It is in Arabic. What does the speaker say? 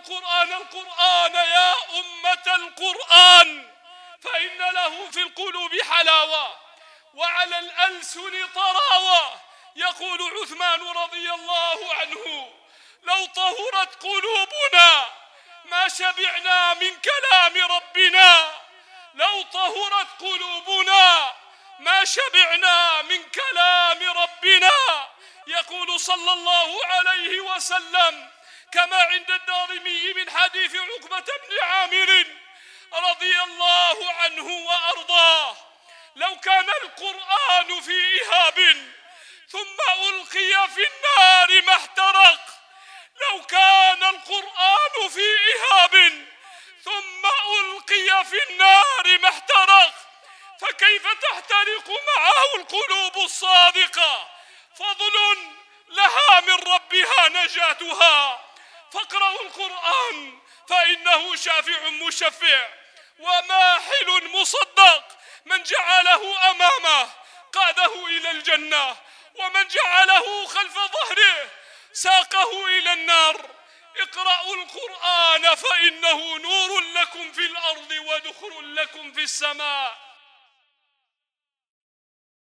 القرآن يا أمة القرآن، فإن له في القلوب حلاوة وعلى الألسن طراوة. يقول عثمان رضي الله عنه: لو طهرت قلوبنا ما شبعنا من كلام ربنا. لو طهرت قلوبنا ما شبعنا من كلام ربنا. يقول صلى الله عليه وسلم كما عند الدارمي من حديث عقبة بن عامر رضي الله عنه وأرضاه: لو كان القرآن في إهاب ثم ألقي في النار ما احترق. لو كان القرآن في إهاب ثم ألقي في النار ما احترق، فكيف تحترق معه القلوب الصادقة؟ فضل لها من ربها نجاتها. فاقرأوا القرآن فإنه شافع مشفع وماحل مصدق. من جعله أمامه قاده إلى الجنة، ومن جعله خلف ظهره ساقه إلى النار. اقرأوا القرآن فإنه نور لكم في الأرض ودخل لكم في السماء.